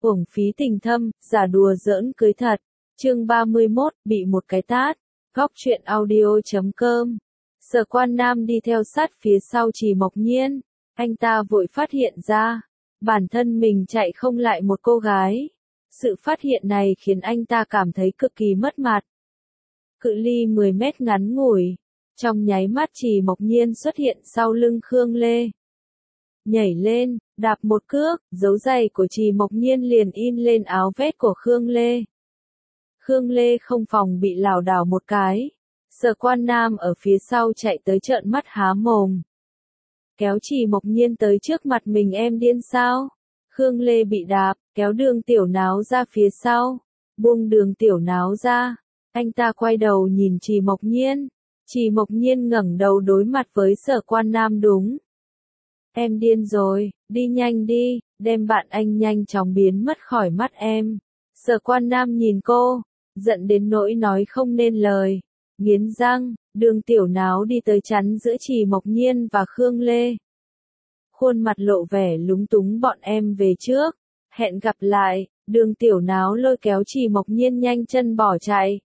Uổng phí tình thâm, giả đùa giỡn cưới thật. Chương 31, bị một cái tát. Góc truyện audio.com. Sở Quan Nam đi theo sát phía sau Trì Mộc Nhiên. Anh ta vội phát hiện ra, bản thân mình chạy không lại một cô gái. Sự phát hiện này khiến anh ta cảm thấy cực kỳ mất mặt. Cự ly 10 mét ngắn ngủi. Trong nháy mắt Trì Mộc Nhiên xuất hiện sau lưng Khương Lê. Nhảy lên, đạp một cước, dấu giày của Trì Mộc Nhiên liền in lên áo vest của Khương Lê. Khương Lê không phòng bị lảo đảo một cái. Sở Quan Nam ở phía sau chạy tới trợn mắt há mồm. Kéo Trì Mộc Nhiên tới trước mặt mình, em điên sao? Khương Lê bị đạp, kéo Đường Tiểu Náo ra phía sau. Buông Đường Tiểu Náo ra. Anh ta quay đầu nhìn Trì Mộc Nhiên. Trì Mộc Nhiên ngẩng đầu đối mặt với Sở Quan Nam đúng. Em điên rồi, đi nhanh đi, đem bạn anh nhanh chóng biến mất khỏi mắt em. Sở Quan Nam nhìn cô, giận đến nỗi nói không nên lời. Nghiến răng, Đường Tiểu Náo đi tới chắn giữa Trì Mộc Nhiên và Khương Lê. Khuôn mặt lộ vẻ lúng túng, bọn em về trước. Hẹn gặp lại, Đường Tiểu Náo lôi kéo Trì Mộc Nhiên nhanh chân bỏ chạy.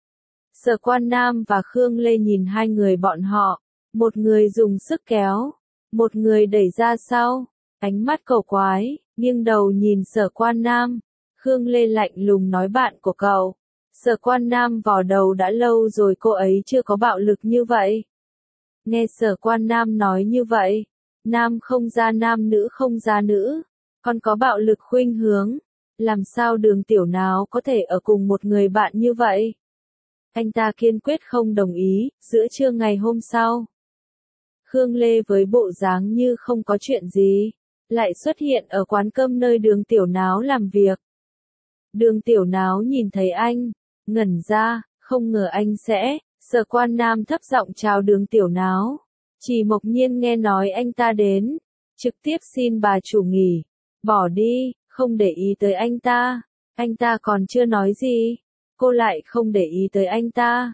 Sở Quan Nam và Khương Lê nhìn hai người bọn họ. Một người dùng sức kéo, một người đẩy ra sau. Ánh mắt cầu quái, nghiêng đầu nhìn Sở Quan Nam. Khương Lê lạnh lùng nói, bạn của cậu. Sở Quan Nam vò đầu, đã lâu rồi cô ấy chưa có bạo lực như vậy. Nghe Sở Quan Nam nói như vậy, nam không ra nam, nữ không ra nữ, còn có bạo lực khuynh hướng. Làm sao Đường Tiểu Náo có thể ở cùng một người bạn như vậy? Anh ta kiên quyết không đồng ý. Giữa trưa ngày hôm sau, Khương Lê với bộ dáng như không có chuyện gì, lại xuất hiện ở quán cơm nơi Đường Tiểu Náo làm việc. Đường Tiểu Náo nhìn thấy anh, ngẩn ra, không ngờ anh sẽ. Sở Quan Nam thấp giọng chào Đường Tiểu Náo. Trì Mộc Nhiên nghe nói anh ta đến, trực tiếp xin bà chủ nghỉ, bỏ đi, không để ý tới anh ta. Anh ta còn chưa nói gì, cô lại không để ý tới anh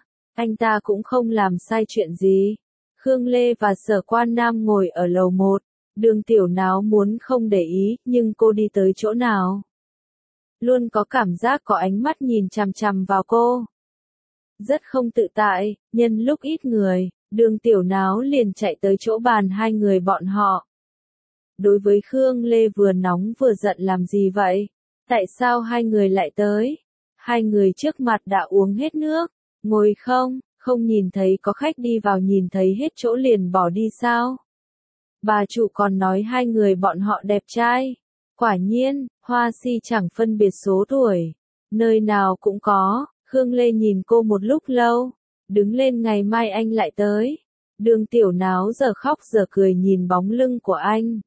ta cũng không làm sai chuyện gì. Khương Lê và Sở Quan Nam ngồi ở lầu 1, Đường Tiểu Náo muốn không để ý, nhưng cô đi tới chỗ nào, luôn có cảm giác có ánh mắt nhìn chằm chằm vào cô. Rất không tự tại, nhân lúc ít người, Đường Tiểu Náo liền chạy tới chỗ bàn hai người bọn họ. Đối với Khương Lê vừa nóng vừa giận, làm gì vậy? Tại sao hai người lại tới? Hai người trước mặt đã uống hết nước, ngồi không nhìn thấy có khách đi vào, nhìn thấy hết chỗ liền bỏ đi sao? Bà chủ còn nói hai người bọn họ đẹp trai. Quả nhiên, hoa si chẳng phân biệt số tuổi, nơi nào cũng có. Khương Lê nhìn cô một lúc lâu, đứng lên, ngày mai anh lại tới. Đường Tiểu Náo giờ khóc giờ cười nhìn bóng lưng của anh.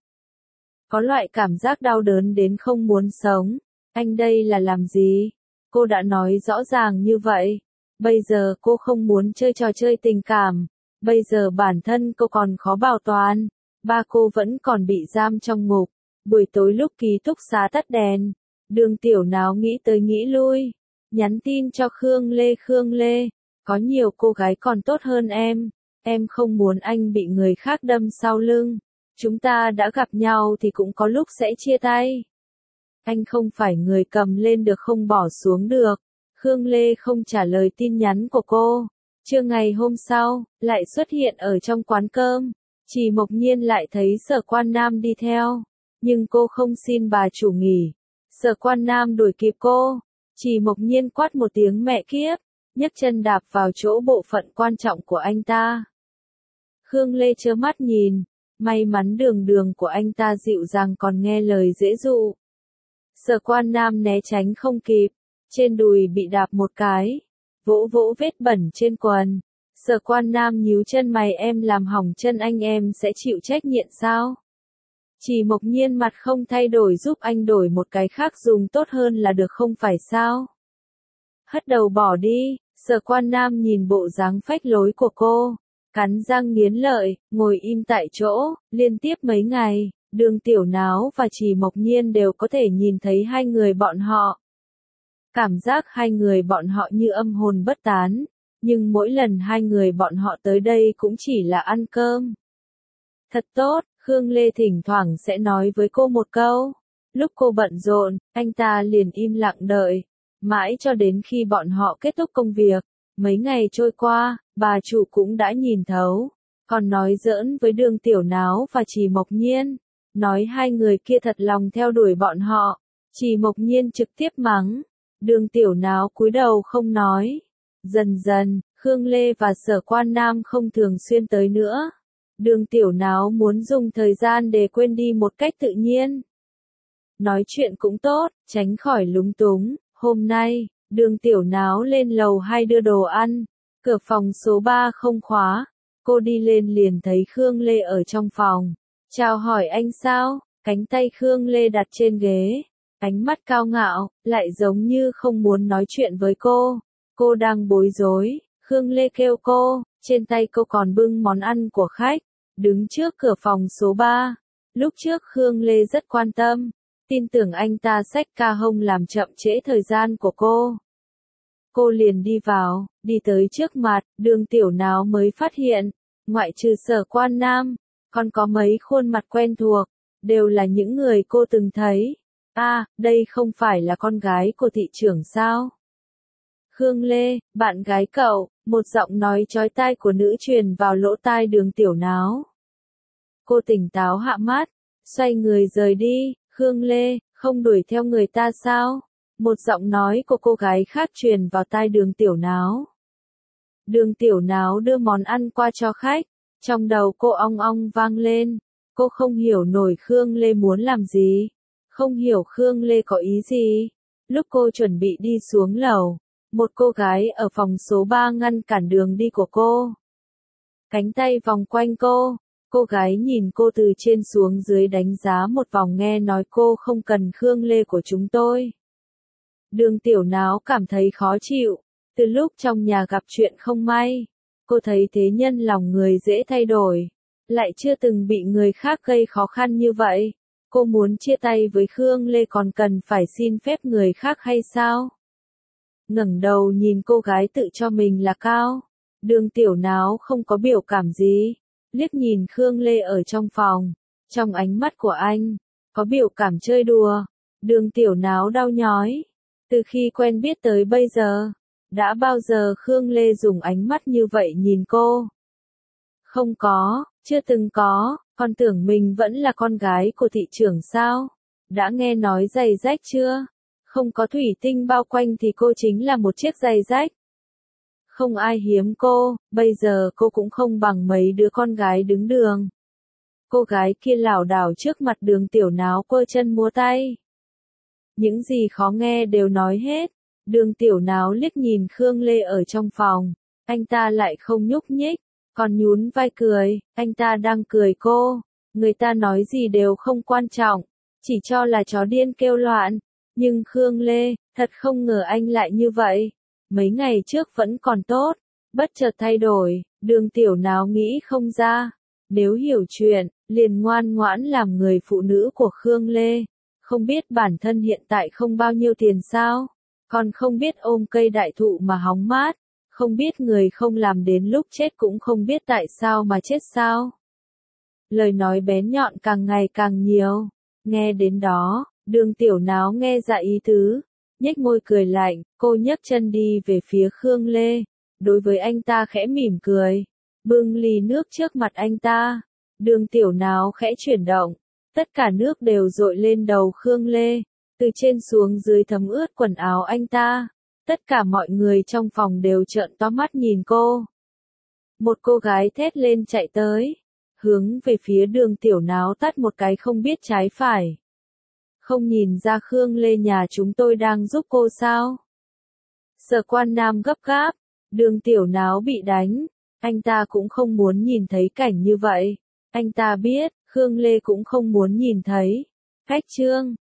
Có loại cảm giác đau đớn đến không muốn sống. Anh đây là làm gì? Cô đã nói rõ ràng như vậy. Bây giờ cô không muốn chơi trò chơi tình cảm. Bây giờ bản thân cô còn khó bảo toàn. Ba cô vẫn còn bị giam trong ngục. Buổi tối lúc ký túc xá tắt đèn, Đường Tiểu Náo nghĩ tới nghĩ lui. Nhắn tin cho Khương Lê, có nhiều cô gái còn tốt hơn em không muốn anh bị người khác đâm sau lưng. Chúng ta đã gặp nhau thì cũng có lúc sẽ chia tay. Anh không phải người cầm lên được không bỏ xuống được. Khương Lê không trả lời tin nhắn của cô. Trưa ngày hôm sau, lại xuất hiện ở trong quán cơm. Trì Mộc Nhiên lại thấy Sở Quan Nam đi theo, nhưng cô không xin bà chủ nghỉ. Sở Quan Nam đuổi kịp cô. Trì Mộc Nhiên quát một tiếng mẹ kiếp, nhấc chân đạp vào chỗ bộ phận quan trọng của anh ta. Khương Lê trơ mắt nhìn, may mắn đường của anh ta dịu dàng còn nghe lời dễ dụ. Sở Quan Nam né tránh không kịp, trên đùi bị đạp một cái, vỗ vỗ vết bẩn trên quần. Sở Quan Nam nhíu chân mày, em làm hỏng chân anh, em sẽ chịu trách nhiệm sao? Trì Mộc Nhiên mặt không thay đổi, giúp anh đổi một cái khác dùng tốt hơn là được không phải sao? Hất đầu bỏ đi. Sở Quan Nam nhìn bộ dáng phách lối của cô, cắn răng nghiến lợi, ngồi im tại chỗ. Liên tiếp mấy ngày, Đường Tiểu Náo và Trì Mộc Nhiên đều có thể nhìn thấy hai người bọn họ. Cảm giác hai người bọn họ như âm hồn bất tán, nhưng mỗi lần hai người bọn họ tới đây cũng chỉ là ăn cơm. Thật tốt, Khương Lê thỉnh thoảng sẽ nói với cô một câu. Lúc cô bận rộn, anh ta liền im lặng đợi, mãi cho đến khi bọn họ kết thúc công việc. Mấy ngày trôi qua, bà chủ cũng đã nhìn thấu, còn nói giỡn với Đường Tiểu Náo và Trì Mộc Nhiên, nói hai người kia thật lòng theo đuổi bọn họ. Trì Mộc Nhiên trực tiếp mắng, Đường Tiểu Náo cúi đầu không nói. Dần dần, Khương Lê và Sở Quan Nam không thường xuyên tới nữa. Đường Tiểu Náo muốn dùng thời gian để quên đi một cách tự nhiên. Nói chuyện cũng tốt, tránh khỏi lúng túng. Hôm nay, Đường Tiểu Náo lên lầu 2 đưa đồ ăn. Cửa phòng số 3 không khóa. Cô đi lên liền thấy Khương Lê ở trong phòng. Chào hỏi anh sao? Cánh tay Khương Lê đặt trên ghế. Ánh mắt cao ngạo, lại giống như không muốn nói chuyện với cô. Cô đang bối rối. Khương Lê kêu cô, trên tay cô còn bưng món ăn của khách. Đứng trước cửa phòng số 3. Lúc trước Khương Lê rất quan tâm. Tin tưởng anh ta xách ca hông làm chậm trễ thời gian của cô. Cô liền đi vào, đi tới trước mặt, Đường Tiểu Náo mới phát hiện, ngoại trừ Sở Quan Nam, còn có mấy khuôn mặt quen thuộc, đều là những người cô từng thấy. Đây không phải là con gái của thị trưởng sao? Khương Lê, bạn gái cậu, một giọng nói chói tai của nữ truyền vào lỗ tai Đường Tiểu Náo. Cô tỉnh táo hạ mắt, xoay người rời đi. Khương Lê, không đuổi theo người ta sao? Một giọng nói của cô gái khác truyền vào tai Đường Tiểu Náo. Đường Tiểu Náo đưa món ăn qua cho khách, trong đầu cô ong ong vang lên. Cô không hiểu nổi Khương Lê muốn làm gì, không hiểu Khương Lê có ý gì. Lúc cô chuẩn bị đi xuống lầu, một cô gái ở phòng số 3 ngăn cản đường đi của cô. Cánh tay vòng quanh cô gái nhìn cô từ trên xuống dưới đánh giá một vòng, nghe nói cô không cần Khương Lê của chúng tôi. Đường Tiểu Náo cảm thấy khó chịu, từ lúc trong nhà gặp chuyện không may, cô thấy thế nhân lòng người dễ thay đổi, lại chưa từng bị người khác gây khó khăn như vậy. Cô muốn chia tay với Khương Lê còn cần phải xin phép người khác hay sao? Ngẩng đầu nhìn cô gái tự cho mình là cao, Đường Tiểu Náo không có biểu cảm gì. Liếc nhìn Khương Lê ở trong phòng, trong ánh mắt của anh, có biểu cảm chơi đùa. Đường Tiểu Náo đau nhói. Từ khi quen biết tới bây giờ, đã bao giờ Khương Lê dùng ánh mắt như vậy nhìn cô? Không có, chưa từng có, con tưởng mình vẫn là con gái của thị trưởng sao? Đã nghe nói giày rách chưa? Không có thủy tinh bao quanh thì cô chính là một chiếc giày rách. Không ai hiếm cô, bây giờ cô cũng không bằng mấy đứa con gái đứng đường. Cô gái kia lảo đảo trước mặt Đường Tiểu Náo quơ chân múa tay. Những gì khó nghe đều nói hết. Đường Tiểu Náo liếc nhìn Khương Lê ở trong phòng, anh ta lại không nhúc nhích, còn nhún vai cười, anh ta đang cười cô. Người ta nói gì đều không quan trọng, chỉ cho là chó điên kêu loạn. Nhưng Khương Lê, thật không ngờ anh lại như vậy. Mấy ngày trước vẫn còn tốt, bất chợt thay đổi, Đường Tiểu Náo nghĩ không ra. Nếu hiểu chuyện, liền ngoan ngoãn làm người phụ nữ của Khương Lê. Không biết bản thân hiện tại không bao nhiêu tiền sao? Còn không biết ôm cây đại thụ mà hóng mát, không biết người không làm đến lúc chết cũng không biết tại sao mà chết sao? Lời nói bén nhọn càng ngày càng nhiều. Nghe đến đó, Đường Tiểu Náo nghe ra ý tứ, nhếch môi cười lạnh, cô nhấc chân đi về phía Khương Lê. Đối với anh ta khẽ mỉm cười, bưng ly nước trước mặt anh ta. Đường Tiểu Náo khẽ chuyển động, tất cả nước đều dội lên đầu Khương Lê, từ trên xuống dưới thấm ướt quần áo anh ta. Tất cả mọi người trong phòng đều trợn to mắt nhìn cô. Một cô gái thét lên chạy tới, hướng về phía Đường Tiểu Náo tát một cái không biết trái phải. Không nhìn ra Khương Lê nhà chúng tôi đang giúp cô sao? Sở Quan Nam gấp gáp, Đường Tiểu Náo bị đánh, anh ta cũng không muốn nhìn thấy cảnh như vậy. Anh ta biết, Khương Lê cũng không muốn nhìn thấy. Khách trương,